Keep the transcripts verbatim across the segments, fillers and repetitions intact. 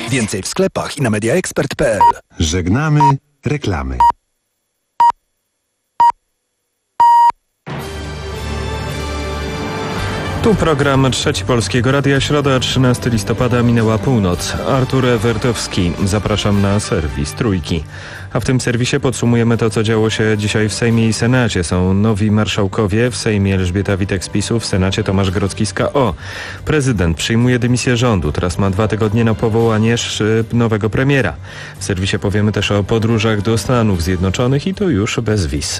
Więcej w sklepach i na mediaexpert kropka p l. Żegnamy reklamy. Tu program Trzeci Polskiego Radia, środa trzynastego listopada, minęła północ. Artur Ewertowski, zapraszam na serwis Trójki. A w tym serwisie podsumujemy to, co działo się dzisiaj w Sejmie i Senacie. Są nowi marszałkowie, w Sejmie Elżbieta Witek z PiSu, w Senacie Tomasz Grodzki z K O. Prezydent przyjmuje dymisję rządu, teraz ma dwa tygodnie na powołanie nowego premiera. W serwisie powiemy też o podróżach do Stanów Zjednoczonych i to już bez wiz.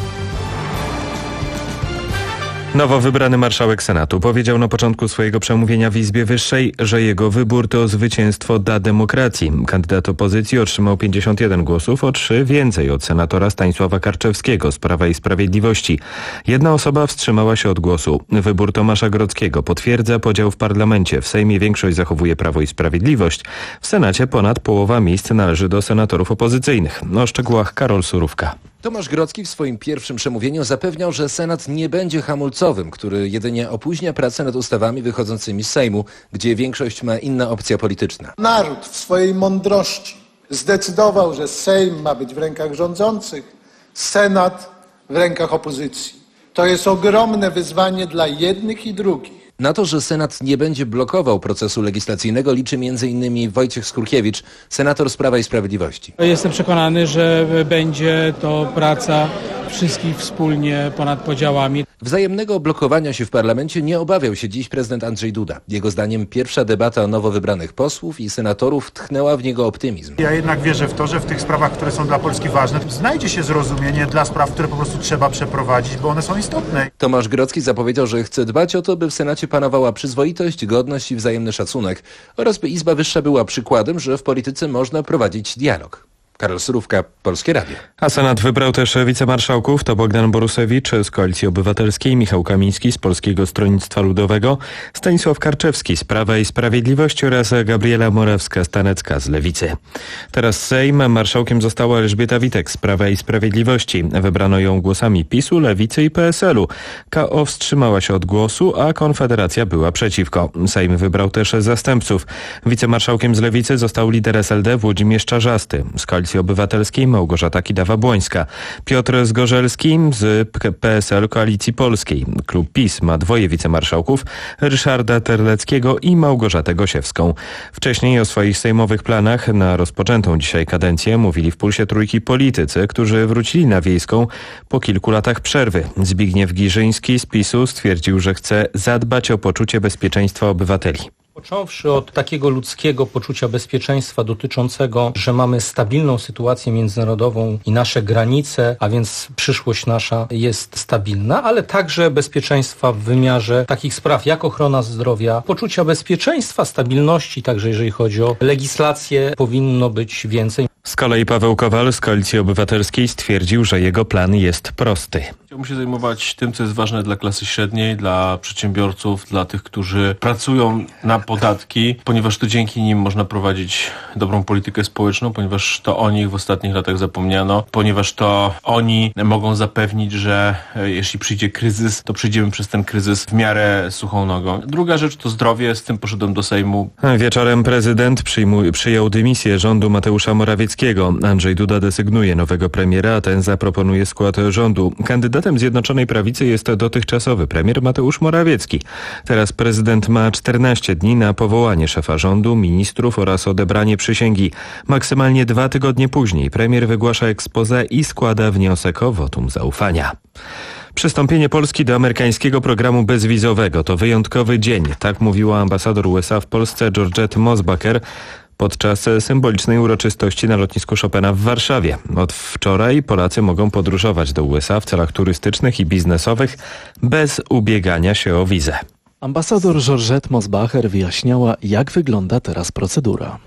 Nowo wybrany marszałek Senatu powiedział na początku swojego przemówienia w Izbie Wyższej, że jego wybór to zwycięstwo dla demokracji. Kandydat opozycji otrzymał pięćdziesiąt jeden głosów, o trzy więcej od senatora Stanisława Karczewskiego z Prawa i Sprawiedliwości. Jedna osoba wstrzymała się od głosu. Wybór Tomasza Grodzkiego potwierdza podział w parlamencie. W Sejmie większość zachowuje Prawo i Sprawiedliwość. W Senacie ponad połowa miejsc należy do senatorów opozycyjnych. O szczegółach Karol Surówka. Tomasz Grodzki w swoim pierwszym przemówieniu zapewniał, że Senat nie będzie hamulcowym, który jedynie opóźnia pracę nad ustawami wychodzącymi z Sejmu, gdzie większość ma inna opcja polityczna. Naród w swojej mądrości zdecydował, że Sejm ma być w rękach rządzących, Senat w rękach opozycji. To jest ogromne wyzwanie dla jednych i drugich. Na to, że Senat nie będzie blokował procesu legislacyjnego, liczy między innymi Wojciech Skurkiewicz, senator z Prawa i Sprawiedliwości. Jestem przekonany, że będzie to praca wszystkich wspólnie ponad podziałami. Wzajemnego blokowania się w parlamencie nie obawiał się dziś prezydent Andrzej Duda. Jego zdaniem pierwsza debata nowo wybranych posłów i senatorów tchnęła w niego optymizm. Ja jednak wierzę w to, że w tych sprawach, które są dla Polski ważne, znajdzie się zrozumienie dla spraw, które po prostu trzeba przeprowadzić, bo one są istotne. Tomasz Grodzki zapowiedział, że chce dbać o to, by w Senacie panowała przyzwoitość, godność i wzajemny szacunek oraz by Izba Wyższa była przykładem, że w polityce można prowadzić dialog. Karol Surówka, Polskie Radio. A Senat wybrał też wicemarszałków. To Bogdan Borusewicz z Koalicji Obywatelskiej, Michał Kamiński z Polskiego Stronnictwa Ludowego, Stanisław Karczewski z Prawa i Sprawiedliwości oraz Gabriela Morawska-Stanecka z Lewicy. Teraz Sejm. Marszałkiem została Elżbieta Witek z Prawa i Sprawiedliwości. Wybrano ją głosami PiSu, Lewicy i P S L u. K O wstrzymała się od głosu, a Konfederacja była przeciwko. Sejm wybrał też zastępców. Wicemarszałkiem z Lewicy został lider S L D Włodzimierz Czarzasty. Z Koalicji Obywatelskiej Małgorzata Kidawa-Błońska. Piotr Zgorzelski z P S L Koalicji Polskiej. Klub PiS ma dwoje wicemarszałków, Ryszarda Terleckiego i Małgorzatę Gosiewską. Wcześniej o swoich sejmowych planach na rozpoczętą dzisiaj kadencję mówili w Pulsie Trójki politycy, którzy wrócili na Wiejską po kilku latach przerwy. Zbigniew Giżyński z PiSu stwierdził, że chce zadbać o poczucie bezpieczeństwa obywateli. Począwszy od takiego ludzkiego poczucia bezpieczeństwa dotyczącego, że mamy stabilną sytuację międzynarodową i nasze granice, a więc przyszłość nasza jest stabilna, ale także bezpieczeństwa w wymiarze takich spraw jak ochrona zdrowia, poczucia bezpieczeństwa, stabilności, także jeżeli chodzi o legislację, powinno być więcej. Z kolei Paweł Kowal z Koalicji Obywatelskiej stwierdził, że jego plan jest prosty. Chciałbym się zajmować tym, co jest ważne dla klasy średniej, dla przedsiębiorców, dla tych, którzy pracują na podatki, ponieważ to dzięki nim można prowadzić dobrą politykę społeczną, ponieważ to o nich w ostatnich latach zapomniano, ponieważ to oni mogą zapewnić, że jeśli przyjdzie kryzys, to przyjdziemy przez ten kryzys w miarę suchą nogą. Druga rzecz to zdrowie, z tym poszedłem do Sejmu. Wieczorem prezydent przyjmuj, przyjął dymisję rządu Mateusza Morawieckiego. Andrzej Duda desygnuje nowego premiera, a ten zaproponuje skład rządu. Kandydatem Zjednoczonej Prawicy jest dotychczasowy premier Mateusz Morawiecki. Teraz prezydent ma czternaście dni na powołanie szefa rządu, ministrów oraz odebranie przysięgi. Maksymalnie dwa tygodnie później premier wygłasza expose i składa wniosek o wotum zaufania. Przystąpienie Polski do amerykańskiego programu bezwizowego to wyjątkowy dzień, tak mówiła ambasador U S A w Polsce Georgette Mosbacher podczas symbolicznej uroczystości na lotnisku Chopina w Warszawie. Od wczoraj Polacy mogą podróżować do U S A w celach turystycznych i biznesowych bez ubiegania się o wizę. Ambasador Georgette Mosbacher wyjaśniała, jak wygląda teraz procedura.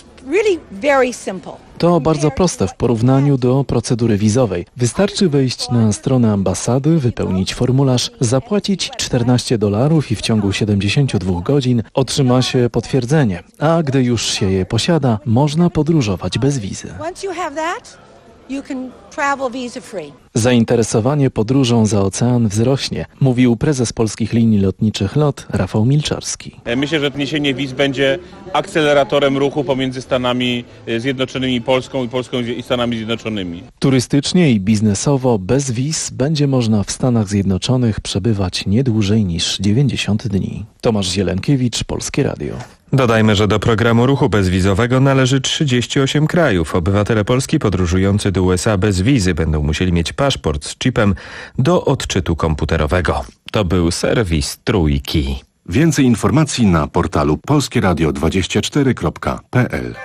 To bardzo proste w porównaniu do procedury wizowej. Wystarczy wejść na stronę ambasady, wypełnić formularz, zapłacić czternaście dolarów i w ciągu siedemdziesięciu dwóch godzin otrzyma się potwierdzenie. A gdy już się je posiada, można podróżować bez wizy. Once you have that, you can travel visa free. Zainteresowanie podróżą za ocean wzrośnie, mówił prezes Polskich Linii Lotniczych LOT Rafał Milczarski. Myślę, że zniesienie wiz będzie akceleratorem ruchu pomiędzy Stanami Zjednoczonymi i Polską i Polską i Stanami Zjednoczonymi. Turystycznie i biznesowo bez wiz będzie można w Stanach Zjednoczonych przebywać nie dłużej niż dziewięćdziesiąt dni. Tomasz Zielenkiewicz, Polskie Radio. Dodajmy, że do programu ruchu bezwizowego należy trzydzieści osiem krajów. Obywatele Polski podróżujący do U S A bez wizy będą musieli mieć paszport z czipem do odczytu komputerowego. To był serwis Trójki. Więcej informacji na portalu polskieradio dwadzieścia cztery kropka p l.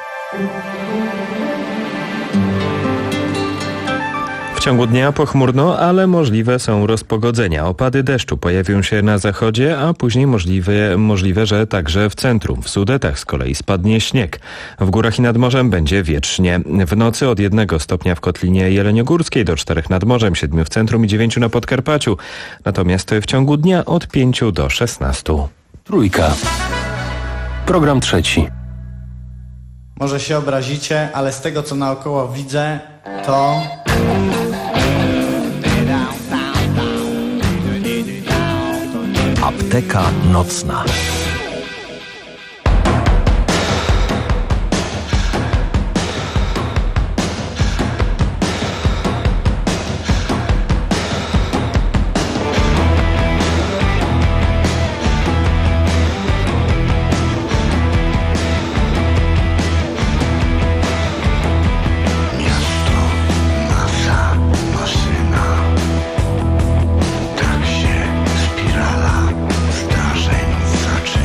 W ciągu dnia pochmurno, ale możliwe są rozpogodzenia. Opady deszczu pojawią się na zachodzie, a później możliwe, możliwe, że także w centrum. W Sudetach z kolei spadnie śnieg. W górach i nad morzem będzie wietrznie. W nocy od jednego stopnia w Kotlinie Jeleniogórskiej do czterech nad morzem, siedmiu w centrum i dziewięciu na Podkarpaciu. Natomiast w ciągu dnia od pięciu do szesnastu. Trójka. Program trzeci. Może się obrazicie, ale z tego co naokoło widzę, to... Apteka nocna. Tak się spirala zdarzeń zaczyna.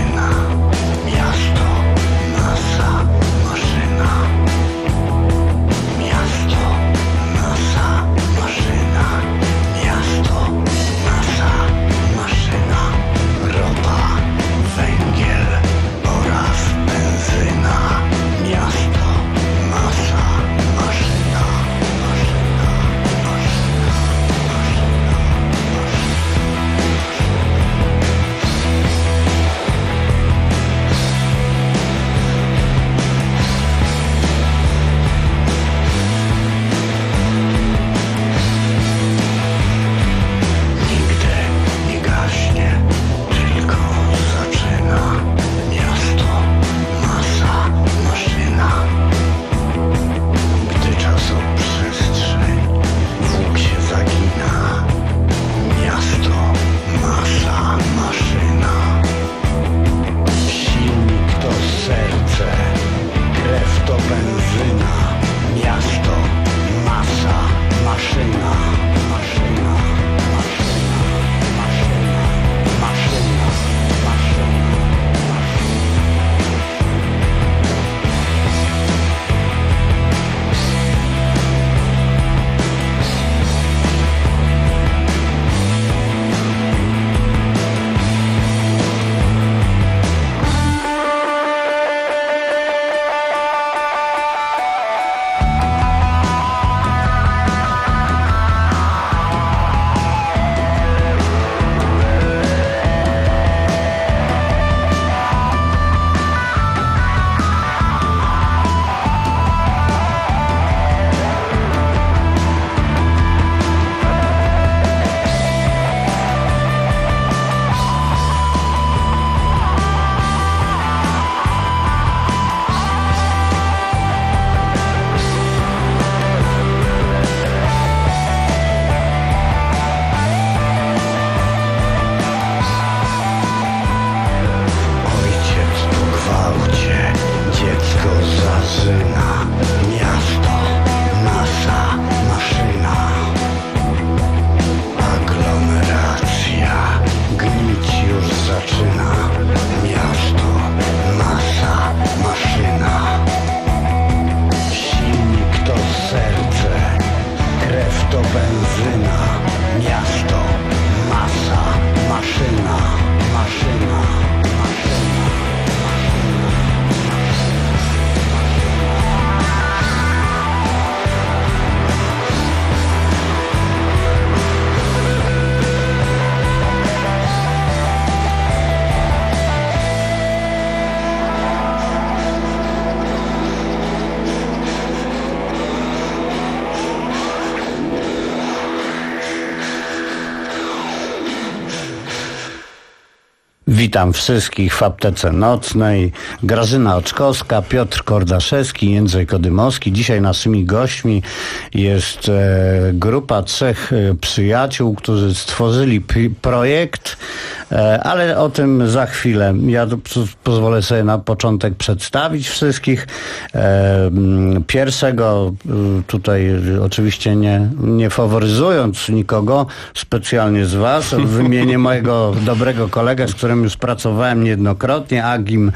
Witam wszystkich w aptece nocnej. Grażyna Oczkowska, Piotr Kordaszewski, Jędrzej Kodymowski. Dzisiaj naszymi gośćmi jest e, grupa trzech e, przyjaciół, którzy stworzyli p- projekt, e, ale o tym za chwilę. Ja to, p- pozwolę sobie na początek przedstawić wszystkich. E, pierwszego e, tutaj oczywiście nie, nie faworyzując nikogo specjalnie z was, wymienię mojego dobrego kolegę, z którym już pracowałem niejednokrotnie, Agim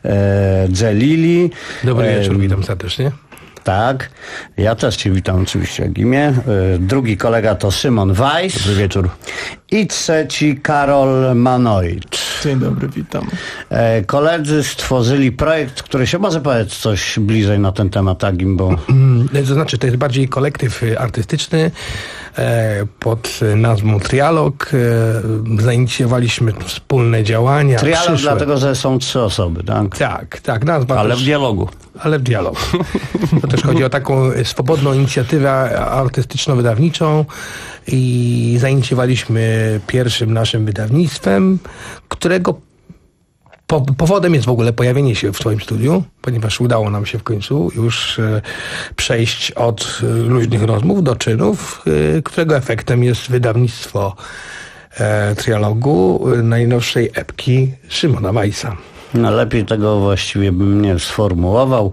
e, Dżelili. Dobry e, wieczór, witam serdecznie. Tak, ja też cię witam oczywiście, Agimie. E, drugi kolega to Szymon Weiss. Dobry wieczór. I trzeci Karol Manoid. Dzień dobry, witam. E, koledzy stworzyli projekt, który się może powiedzieć coś bliżej na ten temat, Agim, bo... To znaczy, to jest bardziej kolektyw artystyczny e, pod nazwą Trialog. E, zainicjowaliśmy wspólne działania. Trialog przyszłe. dlatego, że są trzy osoby, tak? Tak, tak. Nazwa Ale też, w dialogu. Ale w dialogu. To też chodzi o taką swobodną inicjatywę artystyczno-wydawniczą i zainicjowaliśmy pierwszym naszym wydawnictwem, którego po, powodem jest w ogóle pojawienie się w twoim studiu, ponieważ udało nam się w końcu już e, przejść od e, luźnych rozmów do czynów, e, którego efektem jest wydawnictwo e, Trialogu e, najnowszej epki Szymona Weissa. No lepiej tego właściwie bym nie sformułował.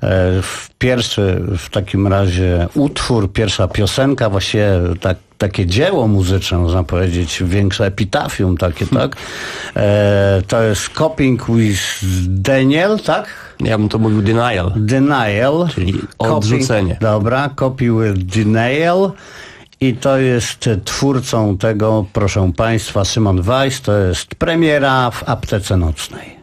W pierwszy w takim razie utwór, pierwsza piosenka, właściwie tak, takie dzieło muzyczne, można powiedzieć, większe epitafium takie, tak? To jest Coping with Denial, tak? Ja bym to mówił denial. Denial. Czyli odrzucenie. Coping, dobra, Copy with Denial. I to jest twórcą tego, proszę Państwa, Szymon Weiss. To jest premiera w aptece nocnej.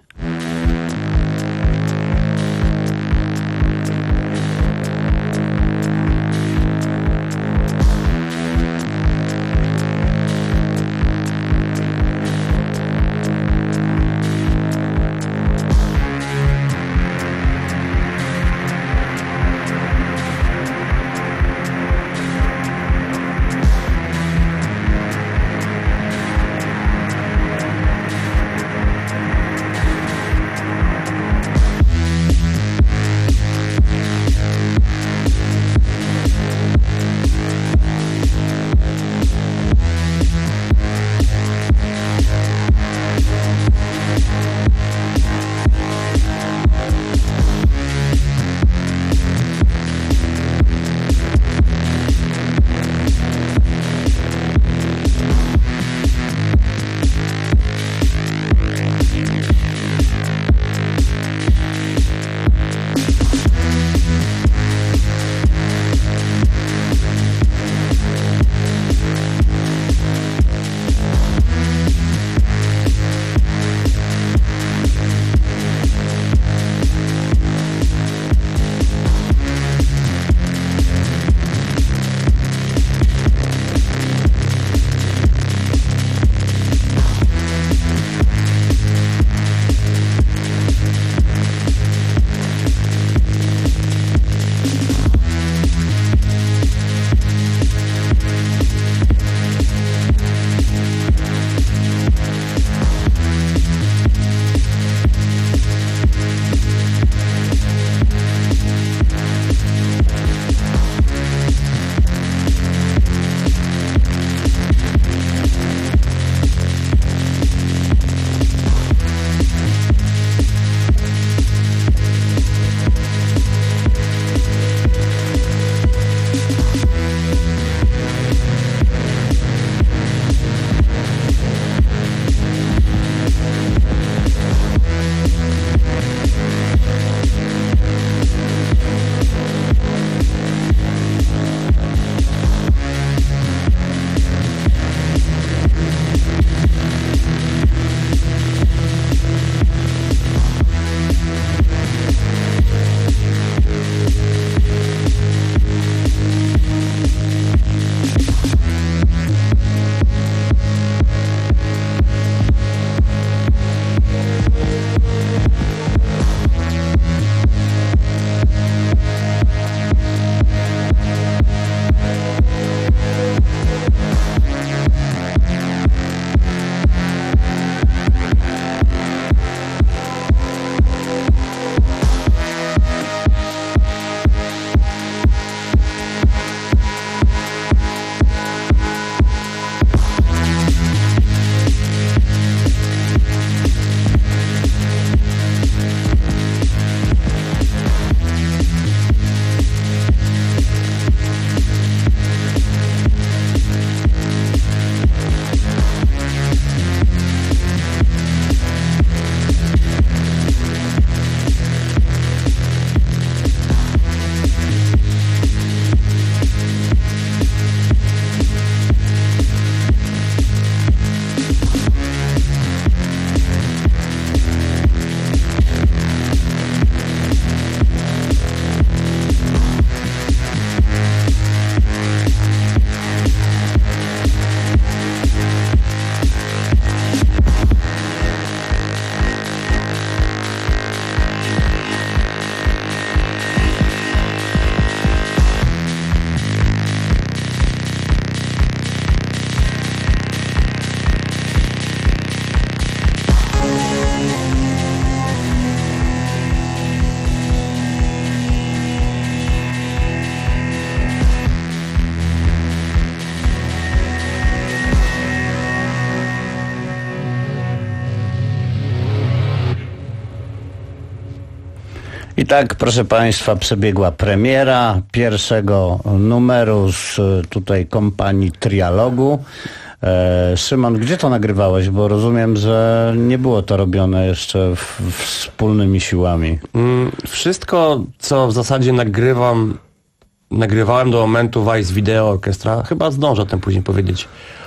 I tak, proszę Państwa, przebiegła premiera pierwszego numeru z tutaj kompanii Trialogu. E, Szymon, gdzie to nagrywałeś? Bo rozumiem, że nie było to robione jeszcze w, w wspólnymi siłami. Mm, wszystko, co w zasadzie nagrywam, nagrywałem do momentu Vice Video Orchestra, chyba zdążę o tym później powiedzieć.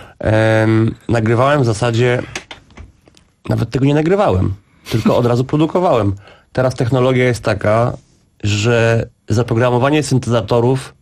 Ehm, nagrywałem w zasadzie, nawet tego nie nagrywałem, tylko od razu produkowałem. Teraz technologia jest taka, że zaprogramowanie syntezatorów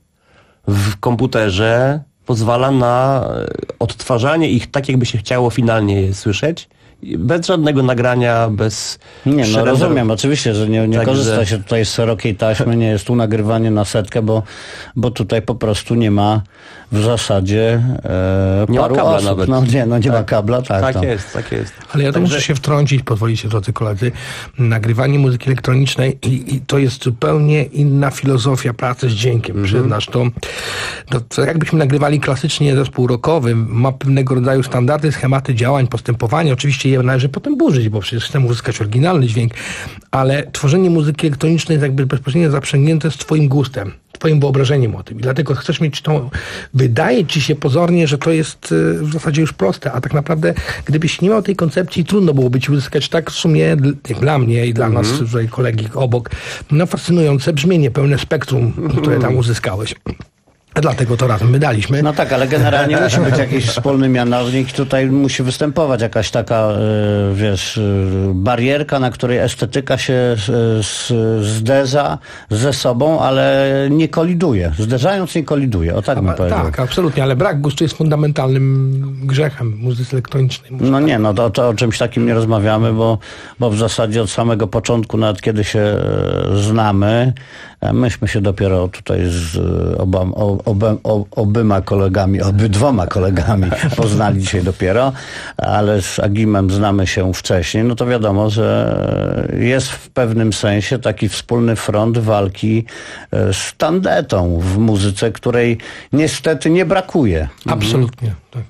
w komputerze pozwala na odtwarzanie ich tak, jakby się chciało finalnie je słyszeć. Bez żadnego nagrania, bez... Nie, no szeregu- rozumiem, oczywiście, że nie, nie Także- korzysta się tutaj z szerokiej taśmy, nie jest tu nagrywanie na setkę, bo, bo tutaj po prostu nie ma w zasadzie e, Nie ma paru kabla osób. nawet. No nie, no nie Tak. ma kabla, tak. Tak to. jest, tak jest. Ale ja to Także- muszę się wtrącić, pozwolicie, drodzy koledzy. Nagrywanie muzyki elektronicznej i, i to jest zupełnie inna filozofia pracy z dźwiękiem, Mhm. przyznasz. To, to, to jakbyśmy nagrywali klasycznie zespół rockowy, ma pewnego rodzaju standardy, schematy działań, postępowania. Oczywiście je należy potem burzyć, bo przecież chcemy uzyskać oryginalny dźwięk, ale tworzenie muzyki elektronicznej jest jakby bezpośrednio zaprzęgnięte z twoim gustem, twoim wyobrażeniem o tym. I dlatego chcesz mieć tą... Wydaje ci się pozornie, że to jest y, w zasadzie już proste, a tak naprawdę gdybyś nie miał tej koncepcji, trudno byłoby ci uzyskać tak w sumie dl- jak dla mnie i dla Mhm. nas, tutaj kolegi obok, no fascynujące brzmienie, pełne spektrum, które tam uzyskałeś. A dlatego to razem my daliśmy. No tak, ale generalnie musi być jakiś wspólny mianownik. Tutaj musi występować jakaś taka, y, wiesz, y, barierka, na której estetyka się y, s- zderza ze sobą, ale nie koliduje. Zderzając nie koliduje. O tak bym A, powiedział. tak, absolutnie, ale brak gustu jest fundamentalnym grzechem muzyki elektronicznej. No nie, no to, to o czymś takim nie rozmawiamy, bo, bo w zasadzie od samego początku, nawet kiedy się e, znamy, e, myśmy się dopiero tutaj z e, oba, o, obe, o, obyma kolegami, obydwoma kolegami poznali dzisiaj dopiero, ale z Agimem znamy się wcześniej, no to wiadomo, że jest w pewnym sensie taki wspólny front walki e, z tandetą w muzyce, której niestety nie brakuje. Absolutnie, tak.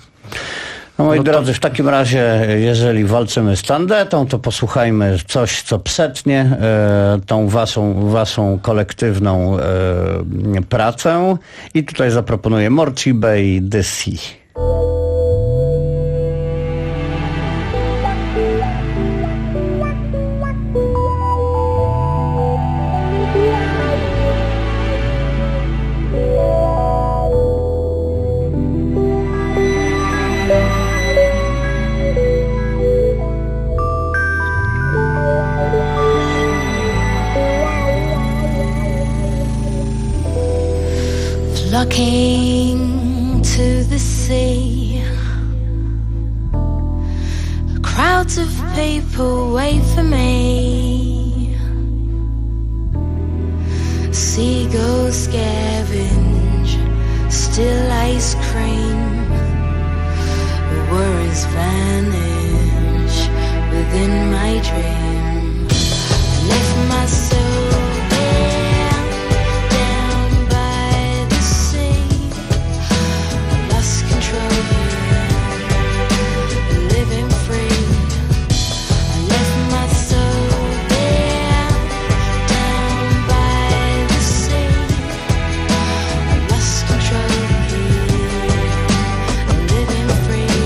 No moi No to- drodzy, w takim razie, jeżeli walczymy z tandetą, to posłuchajmy coś, co przetnie e, tą waszą, waszą kolektywną e, pracę. I tutaj zaproponuję Morcibe i The Sea. Flocking to the sea, crowds of people wait for me. Seagulls scavenge still ice cream, worries vanish within my dream. I left my soul there, down by the sea. I lost control here, living free. I left my soul there, down by the sea. I lost control here, living free.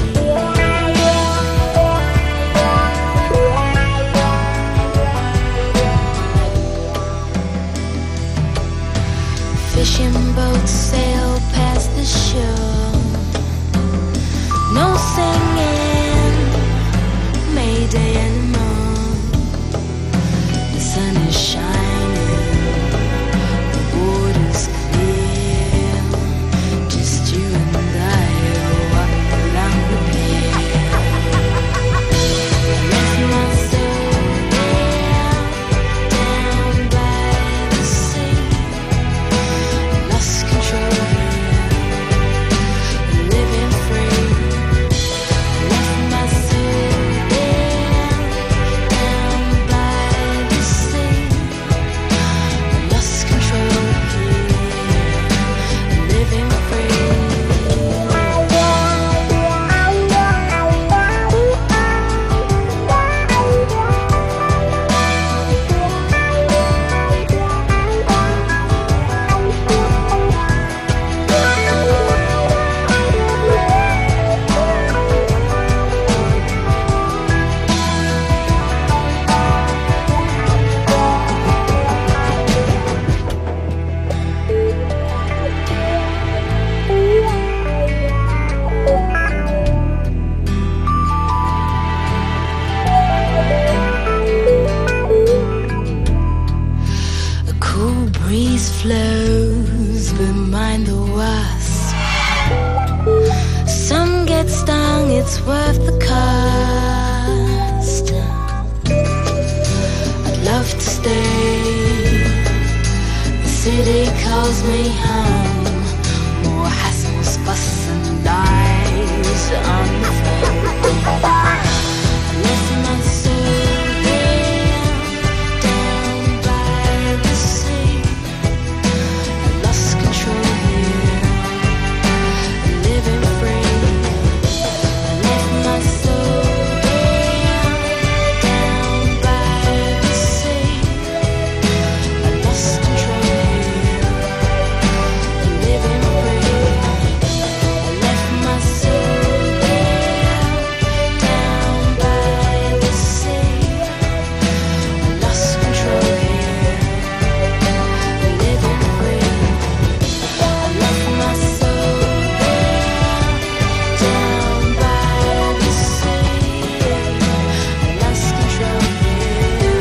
Fishing boats sail past the shore. No singing, Mayday anymore. The sun is shining, the water's clear. Just you and I walk around the pier. I left my soul there, down by the sea. Lost control here, flows, but mind the wasp. Some get stung, it's worth the cost. I'd love to stay. The city calls me home. More hassles, fuss and lies on the phone. I left my soul there, down by the sea. I lost control here, living free. I left my soul there, down by the sea. I lost control here, living free. I left my soul there, down by the sea. I lost control here, living free. I left my soul there, down by the sea. I lost control here,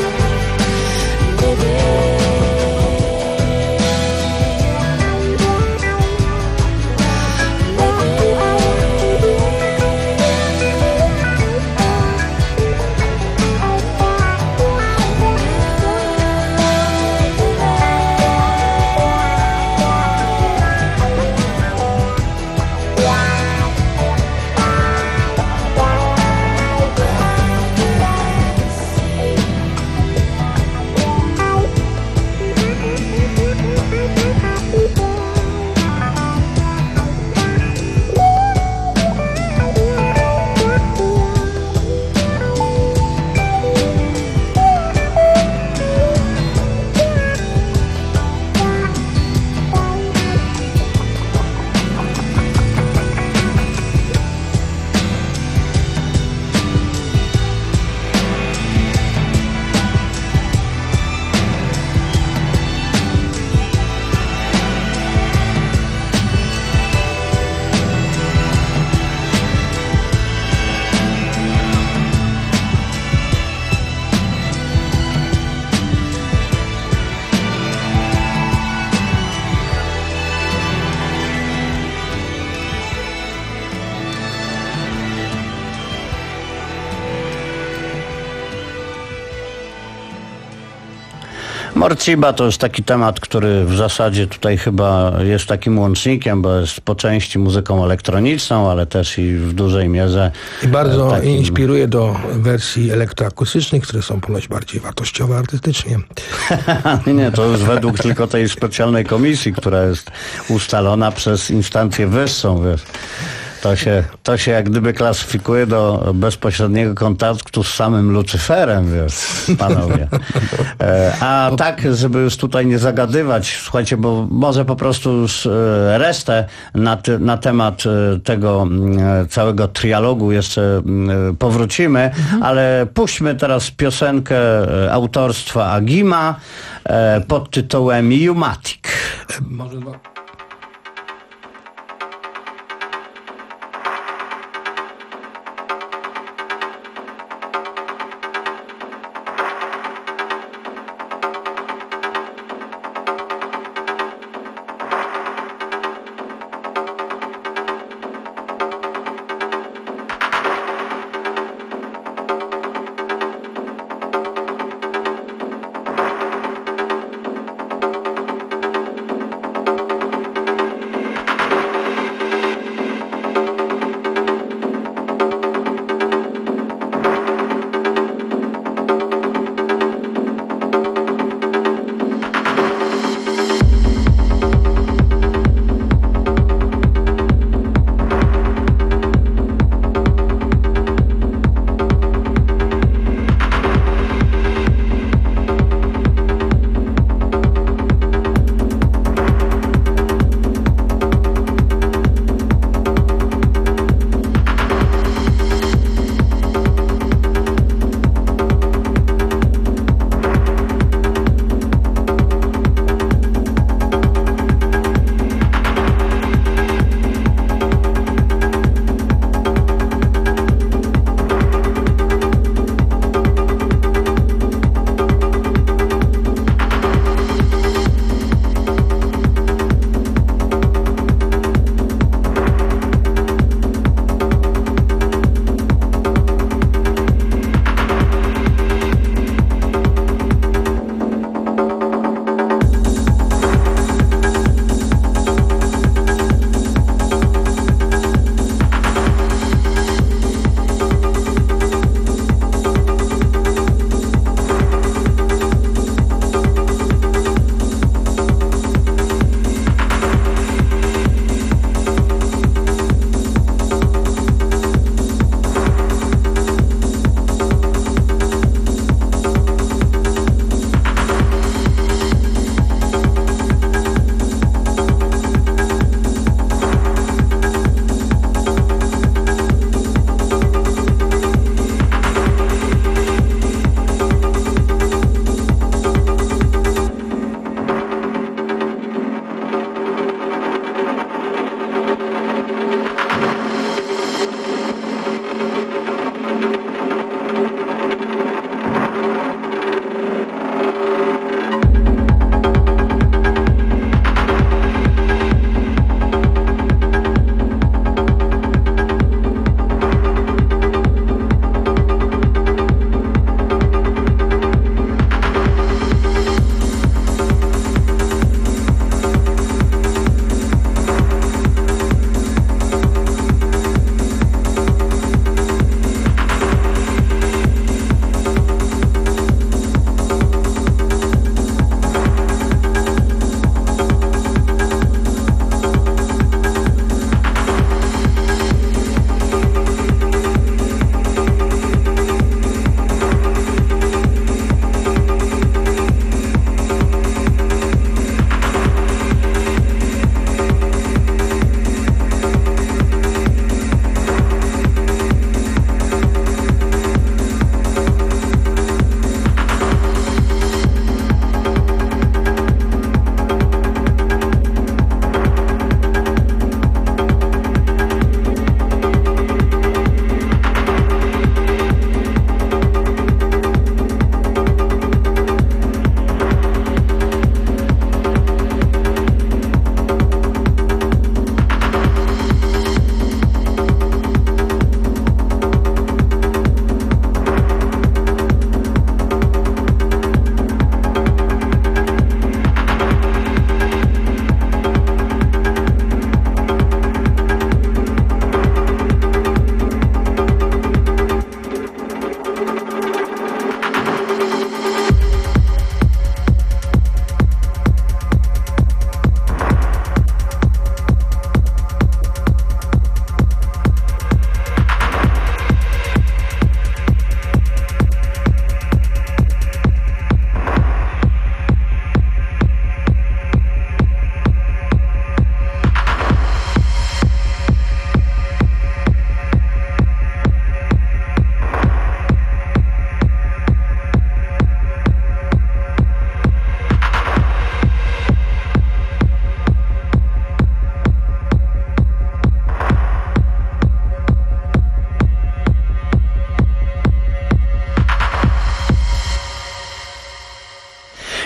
Morciba to jest taki temat, który w zasadzie tutaj chyba jest takim łącznikiem, bo jest po części muzyką elektroniczną, ale też i w dużej mierze I bardzo takim... inspiruje do wersji elektroakustycznych, które są ponoć bardziej wartościowe artystycznie. Nie, to już według tylko tej specjalnej komisji, która jest ustalona przez instancję wyższą, wiesz. To się, to się jak gdyby klasyfikuje do bezpośredniego kontaktu z samym Lucyferem, wiesz, panowie. E, a tak, żeby już tutaj nie zagadywać, słuchajcie, bo może po prostu już e, resztę na, ty, na temat e, tego e, całego trialogu jeszcze e, powrócimy, mhm. ale puśćmy teraz piosenkę e, autorstwa Agima e, pod tytułem Pneumatic. Może dwa.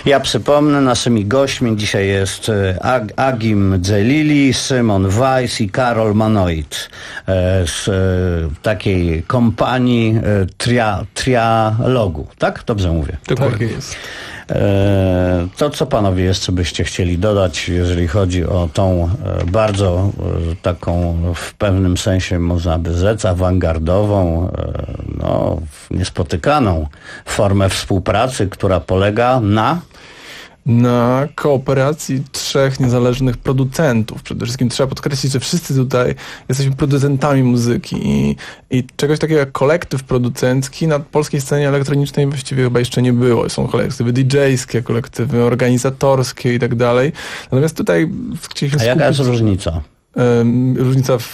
Ja przypomnę, naszymi gośćmi dzisiaj jest e, Ag- Agim Dzelili, Szymon Weiss i Karol Manoid e, z e, takiej kompanii e, tria, trialogu, tak? Dobrze mówię? Dokładnie jest. E, to co panowie jeszcze byście chcieli dodać, jeżeli chodzi o tą e, bardzo e, taką w pewnym sensie można by rzec awangardową, e, no, niespotykaną formę współpracy, która polega na na kooperacji trzech niezależnych producentów. Przede wszystkim trzeba podkreślić, że wszyscy tutaj jesteśmy producentami muzyki i, i czegoś takiego jak kolektyw producencki na polskiej scenie elektronicznej właściwie chyba jeszcze nie było. Są kolektywy didżejskie, kolektywy organizatorskie i tak dalej. Natomiast tutaj chcieliśmy A jaka jest skupić... różnica? Różnica w,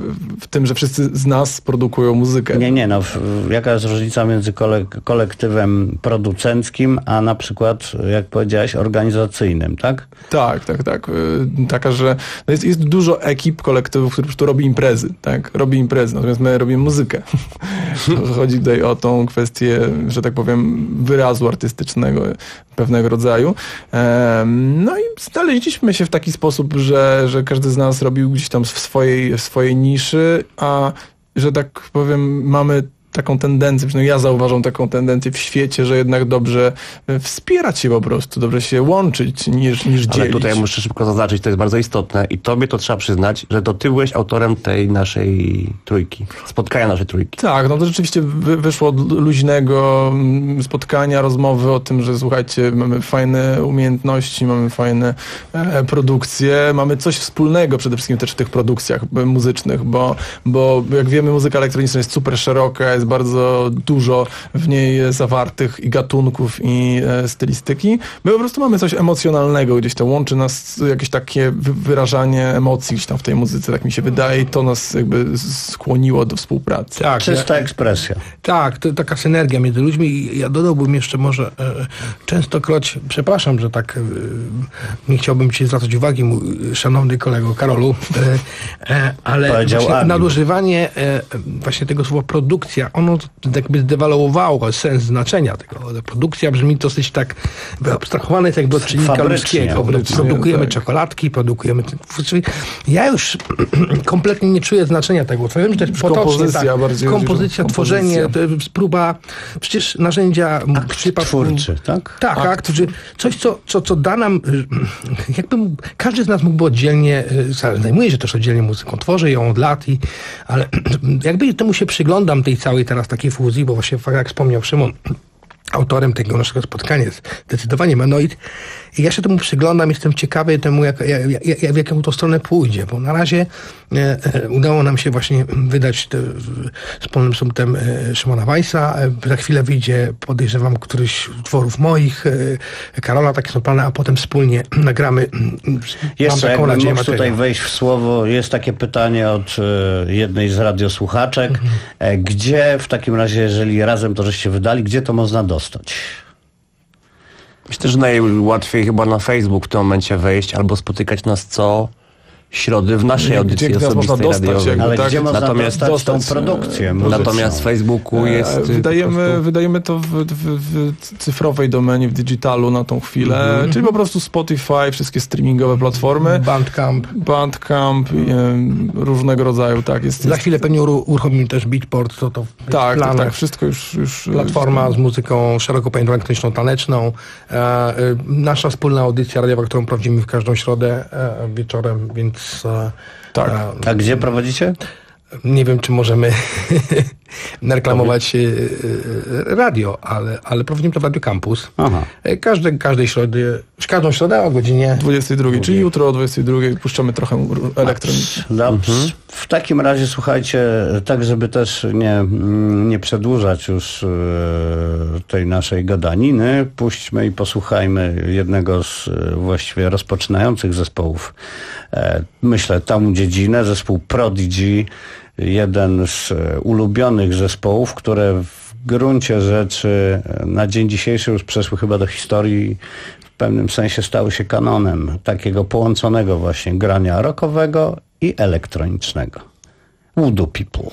w tym, że wszyscy z nas produkują muzykę. Nie, nie, no w, jaka jest różnica między kolek- kolektywem producenckim, a na przykład, jak powiedziałeś, organizacyjnym, tak? Tak, tak, tak. Taka, że no jest, jest dużo ekip, kolektywów, które po prostu robi imprezy, tak? Robi imprezy, natomiast my robimy muzykę. Chodzi tutaj o tą kwestię, że tak powiem, wyrazu artystycznego pewnego rodzaju. No i znaleźliśmy się w taki sposób, że, że każdy z nas robił gdzieś tam w swojej, w swojej niszy, a że tak powiem, mamy taką tendencję, przynajmniej ja zauważam taką tendencję w świecie, że jednak dobrze wspierać się po prostu, dobrze się łączyć niż, niż dzielić. Ale tutaj muszę szybko zaznaczyć, to jest bardzo istotne i tobie to trzeba przyznać, że to ty byłeś autorem tej naszej trójki, spotkania naszej trójki. Tak, no to rzeczywiście wy, wyszło od luźnego spotkania, rozmowy o tym, że słuchajcie, mamy fajne umiejętności, mamy fajne e, produkcje, mamy coś wspólnego przede wszystkim też w tych produkcjach muzycznych, bo, bo jak wiemy, muzyka elektroniczna jest super szeroka, jest bardzo dużo w niej zawartych i gatunków, i e, stylistyki. My po prostu mamy coś emocjonalnego gdzieś to łączy nas, jakieś takie wy- wyrażanie emocji gdzieś tam w tej muzyce, tak mi się wydaje, i to nas jakby skłoniło do współpracy. Tak, Czysta ekspresja. Tak, to taka synergia między ludźmi i ja dodałbym jeszcze może e, częstokroć, przepraszam, że tak e, nie chciałbym ci zwracać uwagi, mój szanowny kolego Karolu, e, e, ale Powiedział właśnie Agim. nadużywanie e, właśnie tego słowa produkcja, ono jakby zdewaluowało sens znaczenia tego. Produkcja brzmi dosyć tak wyabstrahowane, jest jakby od czynnika Fabrycznie, ludzkiego. fabrycznie, Produkujemy tak. czekoladki, produkujemy... Ja już kompletnie nie czuję znaczenia tego. Ja wiem, że to jest potocznie, kompozycja tak. bardziej Kompozycja, chodzi, że tworzenie, kompozycja. to jest próba, przecież narzędzia... Akt przypadku- twórczy, tak? Tak, Akt. akt, że coś, co, co, co da nam, jakby każdy z nas mógłby oddzielnie, zajmuje się też oddzielnie muzyką, tworzę ją od lat, i, ale jakby temu się przyglądam, tej całej teraz takiej fuzji, bo właśnie jak wspomniał Szymon, autorem tego naszego spotkania jest zdecydowanie Manoid. I ja się temu przyglądam, jestem ciekawy temu, jak, jak, jak, w jaką to stronę pójdzie, bo na razie e, e, udało nam się właśnie wydać te, wspólnym sumtem e, Szymona Weissa. E, za chwilę wyjdzie, podejrzewam, któryś utworów moich, e, Karola, takie są plany, a potem wspólnie nagramy. Jeszcze mam taką jakbym nadzieję, mógł tutaj materiał. wejść w słowo, jest takie pytanie od e, jednej z radiosłuchaczek. Mhm. E, gdzie w takim razie, jeżeli razem to żeście wydali, gdzie to można dostać? Myślę, że najłatwiej chyba na Facebook w tym momencie wejść albo spotykać nas co środy w naszej Gdzie- audycji gdzie nas można osobistej dostać, radiowej. jakby, Ale tak? gdzie można Natomiast dostać tą dostać, produkcję e, muzyczną? Natomiast w Facebooku jest... E, y, po Wydajemy, prostu- wydajemy to w, w, w cyfrowej domenie, w digitalu na tą chwilę, Mhm. czyli po prostu Spotify, wszystkie streamingowe platformy, Bandcamp. Bandcamp, i, em, różnego rodzaju, tak. Jest, Za jest, chwilę pewnie uru- uruchomimy też Beatport, to to w tak, tak, planach. tak, wszystko już... już Platforma z muzyką szeroko pojętą elektroniczną, taneczną. E, e, nasza wspólna audycja radiowa, którą prowadzimy w każdą środę e, wieczorem, więc... E, Tak. e, A gdzie prowadzicie? nie wiem, czy możemy reklamować e, e, radio, ale, ale prowadzimy to w Radio Campus. Aha. E, Każde, każdej środy, każdą środę o godzinie... dwudziestej drugiej, czyli jutro o dwudziestej drugiej puszczamy trochę elektronicznie. Dobrze. W takim razie słuchajcie, tak żeby też nie, nie przedłużać już e, tej naszej gadaniny, puśćmy i posłuchajmy jednego z e, właściwie rozpoczynających zespołów. E, myślę, tą dziedzinę, zespół Prodigy, jeden z e, ulubionych zespołów, które w gruncie rzeczy e, na dzień dzisiejszy już przeszły chyba do historii, w pewnym sensie stały się kanonem takiego połączonego właśnie grania rockowego i elektronicznego. Voodoo People.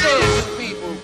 dancing people.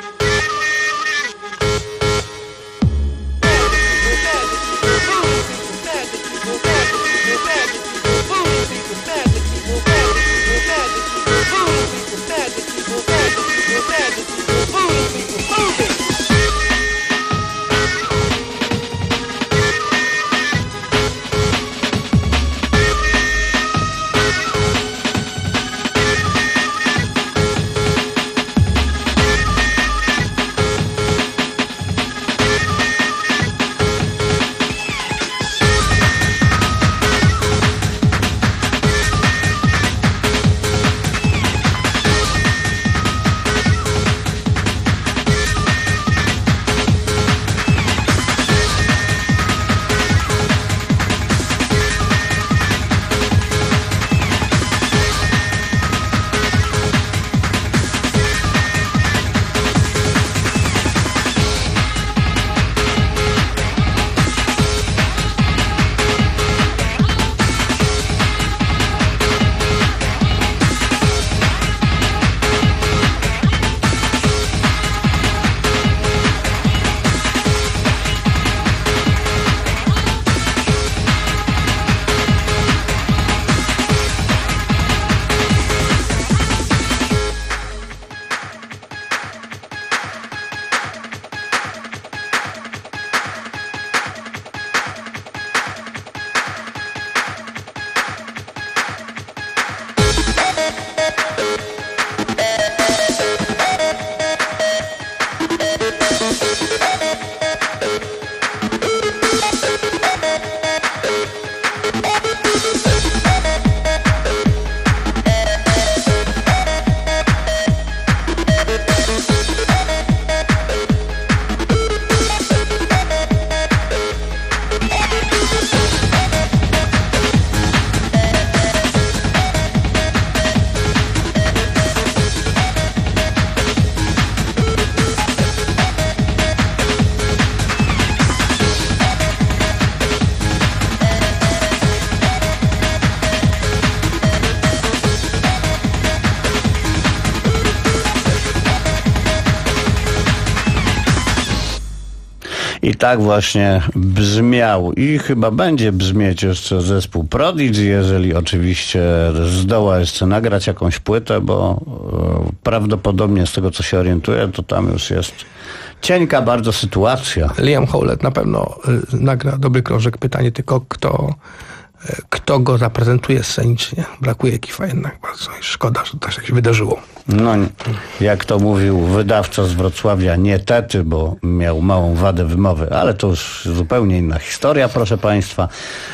I tak właśnie brzmiał i chyba będzie brzmieć jeszcze zespół Prodigy, jeżeli oczywiście zdoła jeszcze nagrać jakąś płytę, bo e, prawdopodobnie z tego, co się orientuję, to tam już jest cienka bardzo sytuacja. Liam Howlett na pewno y, nagra dobry krążek. Pytanie tylko, kto, y, kto go zaprezentuje scenicznie. Brakuje Kifa jednak bardzo i szkoda, że to się wydarzyło. No, jak to mówił wydawca z Wrocławia, nie tety, bo miał małą wadę wymowy, ale to już zupełnie inna historia, proszę Państwa.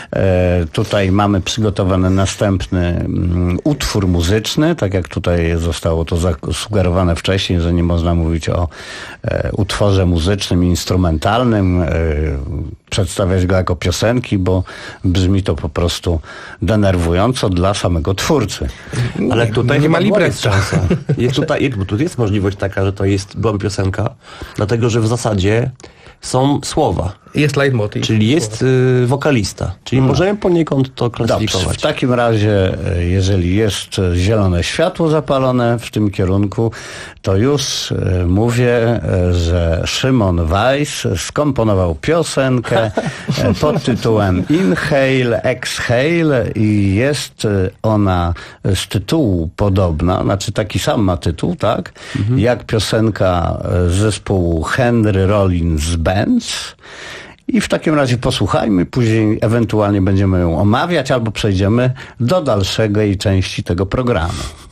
E, tutaj mamy przygotowany następny mm, utwór muzyczny, tak jak tutaj zostało to zasugerowane wcześniej, że nie można mówić o e, utworze muzycznym, instrumentalnym, e, przedstawiać go jako piosenki, bo brzmi to po prostu denerwująco dla samego twórcy. Ale tutaj nie ma chyba była libretta. jest szansa. Jest tutaj, bo tu jest możliwość taka, że to jest była piosenka, dlatego że w zasadzie są słowa. Jest leitmotiv. Czyli jest y, wokalista. Czyli No. możemy poniekąd to klasyfikować. Dobrze, w takim razie, jeżeli jest zielone światło zapalone w tym kierunku, to już e, mówię, e, że Szymon Weiss skomponował piosenkę e, pod tytułem Inhale, Exhale i jest e, ona z tytułu podobna, znaczy taki sam ma tytuł, tak? Mhm. Jak piosenka e, zespołu Henry Rollins Bands. I w takim razie posłuchajmy, później ewentualnie będziemy ją omawiać albo przejdziemy do dalszej części tego programu.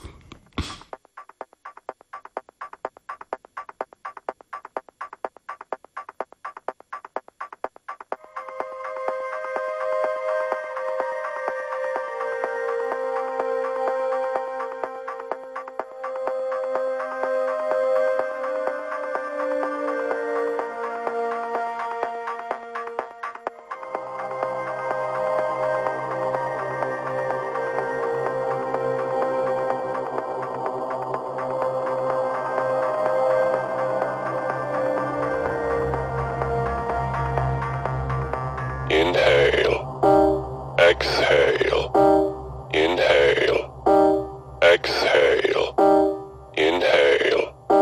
Inhale, exhale, inhale, exhale, inhale,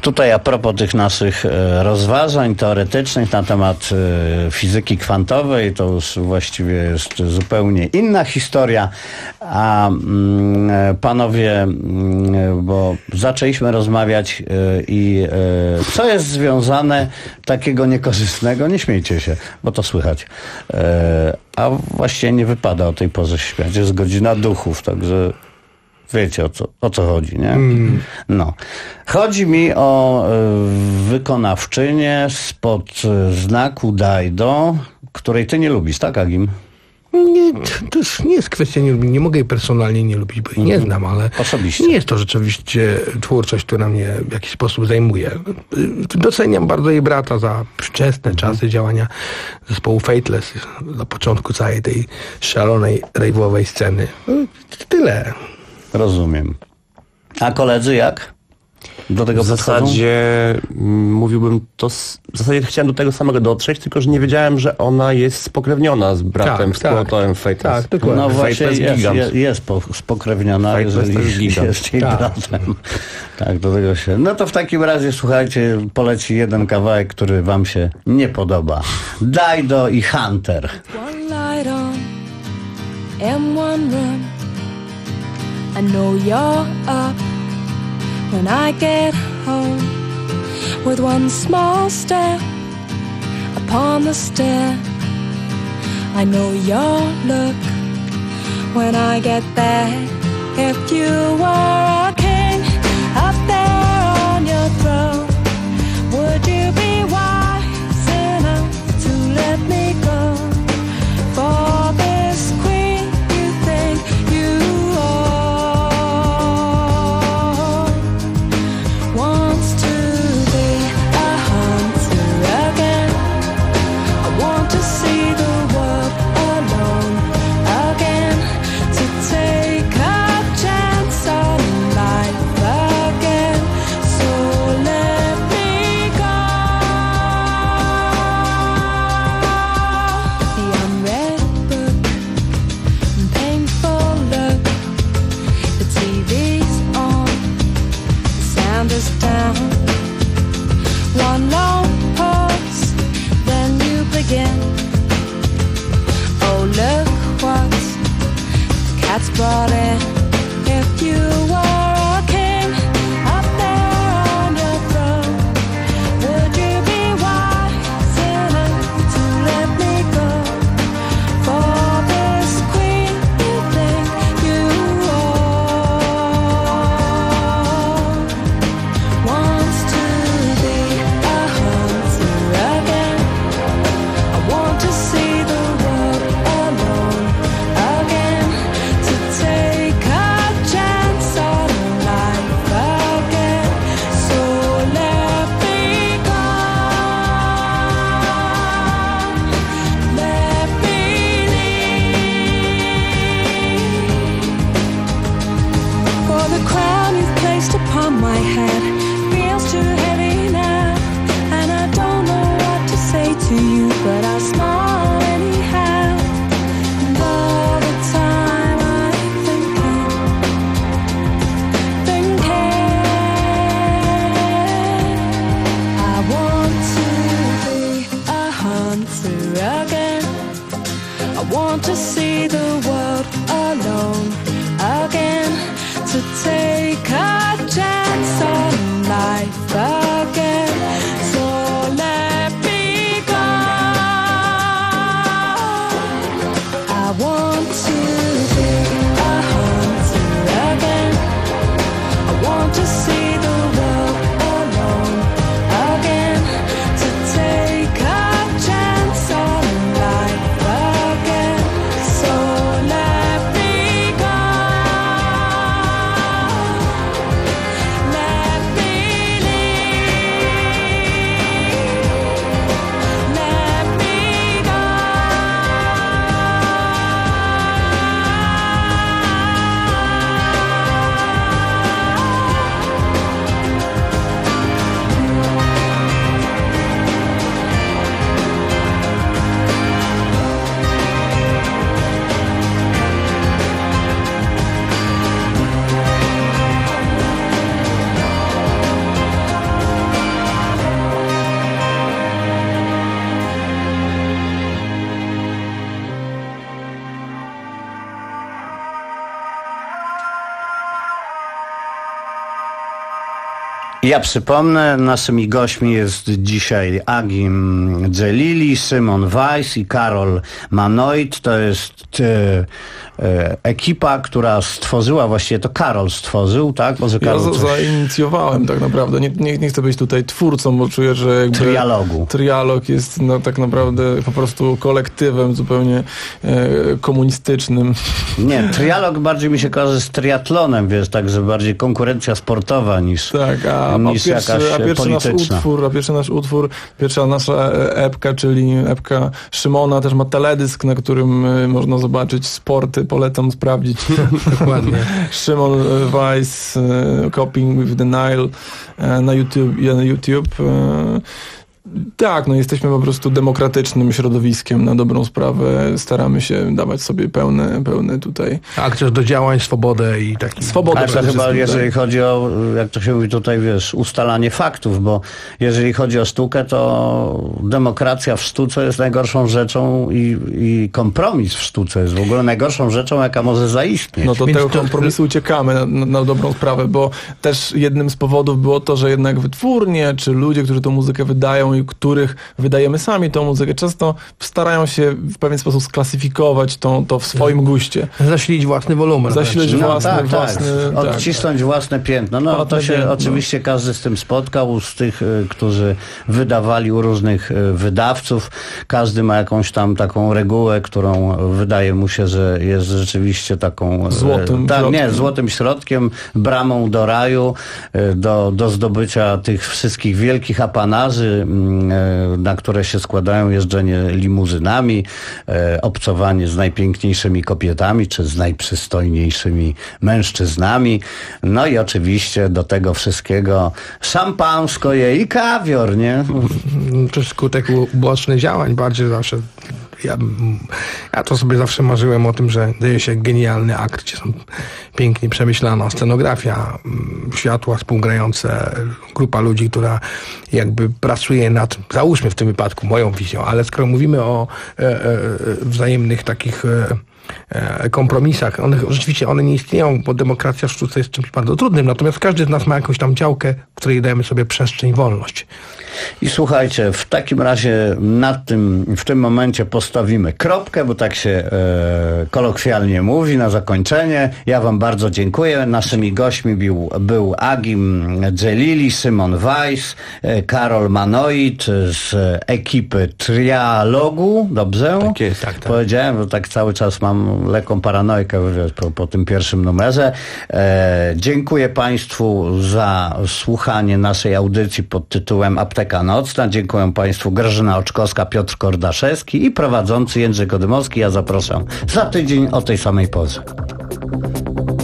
Tutaj a propos tych naszych e, rozważań teoretycznych na temat e, fizyki kwantowej, to już właściwie jest zupełnie inna historia. A mm, e, panowie, mm, bo zaczęliśmy rozmawiać e, i e, co jest związane takiego niekorzystnego, nie śmiejcie się, bo to słychać, e, a właściwie nie wypada o tej porze śmiać. Jest godzina duchów, także wiecie o co, o co chodzi, nie? Mm. No. Chodzi mi o y, wykonawczynię spod y, znaku Daido, której ty nie lubisz, tak, Agim? Nie, to już nie jest kwestia nie lubić. Nie mogę jej personalnie nie lubić, bo jej nie znam, ale osobiście. Nie jest to rzeczywiście twórczość, która mnie w jakiś sposób zajmuje. Doceniam bardzo jej brata za wczesne mm. czasy działania zespołu Fateless, na początku całej tej szalonej, rejwowej sceny. Tyle. Rozumiem. A koledzy jak? Do tego w zasadzie m, mówiłbym to, s- w zasadzie chciałem do tego samego dotrzeć, tylko że nie wiedziałem, że ona jest spokrewniona z bratem, Tak, współautorem tak. Fateless. Tak, dokładnie. No właśnie Fateless jest, gigant. jest, jest po, spokrewniona, Fateless to jeżeli jest gigant. jest jej Tak. bratem. Tak, do tego się... No to w takim razie, słuchajcie, poleci jeden kawałek, który wam się nie podoba. Daido i Hunter. One light on and one room. I know you're up when I get home. With one small step upon the stair, I know your look when I get there. If you were a king up there on your throne, would you be wise enough to let me go? For this queen you think you are wants to be a hunter again. I want to see the world alone again, to take a chance on life again. So let me go. The unread book and painful look. The T V's on, the sound is down. One long pause, then you begin. Oh, look what the cat's brought in. If you were a king up there on your throne, would you be wise enough to let me go? For this queen you think you are wants to be a hunter again. I want to see the world alone again, to take a chance on life again. So let me go. Let me leave. For the crown you've placed upon my head feels too heavy now, and I don't know what to say to you, but I'll smile anyhow. And all the time I'm thinking, thinking, I want to be a hunter again. I want to see the world alone again, to take a chance on life again. So let me go. I want to be a hunter again. I want to see the world alone again, to take a chance on life again. So let me go. Ja przypomnę, naszymi gośćmi jest dzisiaj Agim Dżelili, Szymon Weiss i Karol Manoid. To jest e, e, ekipa, która stworzyła, właściwie to Karol stworzył, tak? Może Karol ja coś... zainicjowałem tak naprawdę. Nie, nie, nie chcę być tutaj twórcą, bo czuję, że jakby Trialogu. Trialog jest no, tak naprawdę po prostu kolektywem zupełnie e, komunistycznym. Nie, trialog bardziej mi się kojarzy z triatlonem, wiesz, także bardziej konkurencja sportowa niż, tak, a, niż a pierwszy, jakaś a pierwszy polityczna. Nasz utwór, a pierwszy nasz utwór, pierwsza nasza epka, czyli epka Szymona, też ma teledysk, na którym można zobaczyć sporty, polecam sprawdzić. Dokładnie. Szymon Weiss, Coping with the Nile na YouTube. Na YouTube. Tak, no jesteśmy po prostu demokratycznym środowiskiem na dobrą sprawę. Staramy się dawać sobie pełne, pełne tutaj... Akces do działań, swobodę i taki... Swobodę. Ale to chyba jeżeli chodzi o, jak to się mówi tutaj, wiesz, ustalanie faktów, bo jeżeli chodzi o sztukę, to demokracja w sztuce jest najgorszą rzeczą i, i kompromis w sztuce jest w ogóle najgorszą rzeczą, jaka może zaistnieć. No to Więc tego to... kompromisu uciekamy na, na, na dobrą sprawę, bo też jednym z powodów było to, że jednak wytwórnie, czy ludzie, którzy tą muzykę wydają i których wydajemy sami tą muzykę, często starają się w pewien sposób sklasyfikować to, to w swoim guście. Zasilić własny wolumen. Zasilić no, własny, tak, własny... Tak. Tak. Odcisnąć własne piętno. No Własne to się piętno. oczywiście każdy z tym spotkał, z tych, y, którzy wydawali u różnych y, wydawców. Każdy ma jakąś tam taką regułę, którą wydaje mu się, że jest rzeczywiście taką... Złotym y, tak, środkiem. Nie, złotym środkiem, bramą do raju, y, do, do zdobycia tych wszystkich wielkich apanarzy, y, na które się składają jeżdżenie limuzynami, y, obcowanie z najpiękniejszymi kobietami, czy z najprzystojniejszymi mężczyznami. No i oczywiście do tego wszystkiego szampansko je i kawior, nie? To skutek ubocznych działań bardziej zawsze. Ja, ja to sobie zawsze marzyłem o tym, że dzieje się genialny akt, gdzie są pięknie przemyślana scenografia, światła współgrające, grupa ludzi, która jakby pracuje nad, załóżmy w tym wypadku moją wizją, ale skoro mówimy o e, e, wzajemnych takich e, kompromisach, one rzeczywiście one nie istnieją, bo demokracja w sztuce jest czymś bardzo trudnym, natomiast każdy z nas ma jakąś tam działkę, w której dajemy sobie przestrzeń i wolność. I słuchajcie, w takim razie nad tym, w tym momencie postawimy kropkę, bo tak się e, kolokwialnie mówi na zakończenie. Ja wam bardzo dziękuję. Naszymi gośćmi był, był Agim Dżelili, Szymon Weiss, e, Karol Manoid z ekipy Trialogu. Dobrze? Tak jest, tak, tak. Powiedziałem, bo tak cały czas mam lekką paranojkę wiesz, po, po tym pierwszym numerze. E, dziękuję Państwu za słuchanie naszej audycji pod tytułem Apteka Nocna. Dziękuję Państwu Grażyna Oczkowska, Piotr Kordaszewski i prowadzący Jędrzej Kodymowski. Ja zapraszam za tydzień o tej samej porze.